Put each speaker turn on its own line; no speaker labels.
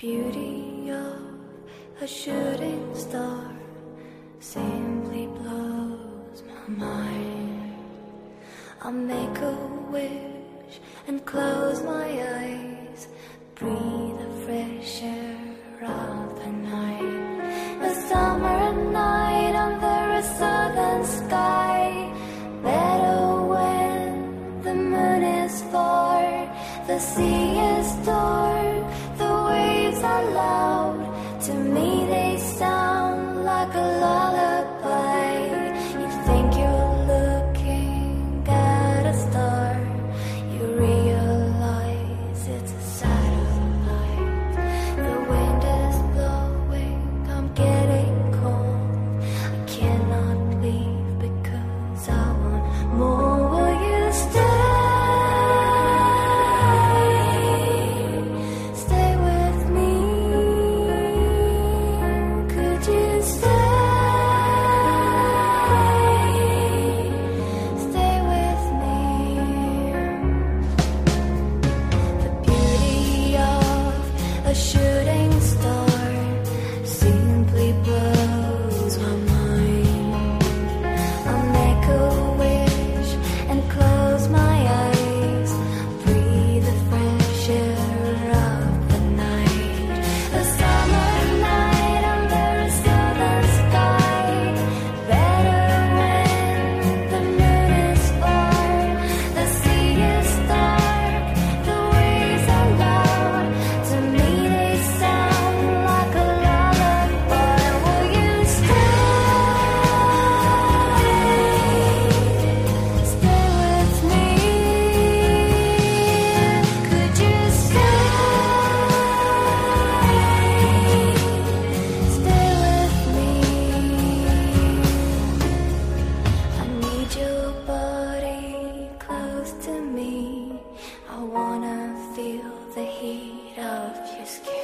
beauty of a shooting star simply blows my mind. I'll make a wish and close my eyes, breathe the fresh air of the night. A summer night under a southern sky, better when the moon is far. The sea is dark, the waves are loud. To me they sound like a lullaby. You think you're looking at a star, you realize it's a satellite. The wind is blowing, I'm getting cold. I cannot leave because I want more. Will you stay? A shooting star simply blows my mind. I'll make a wish and close my eyes, breathe the fresh air of the night. A summer night under a southern sky, better when the moon is far. The sea is dark, the waves are loud. To me I wanna feel the heat of your skin.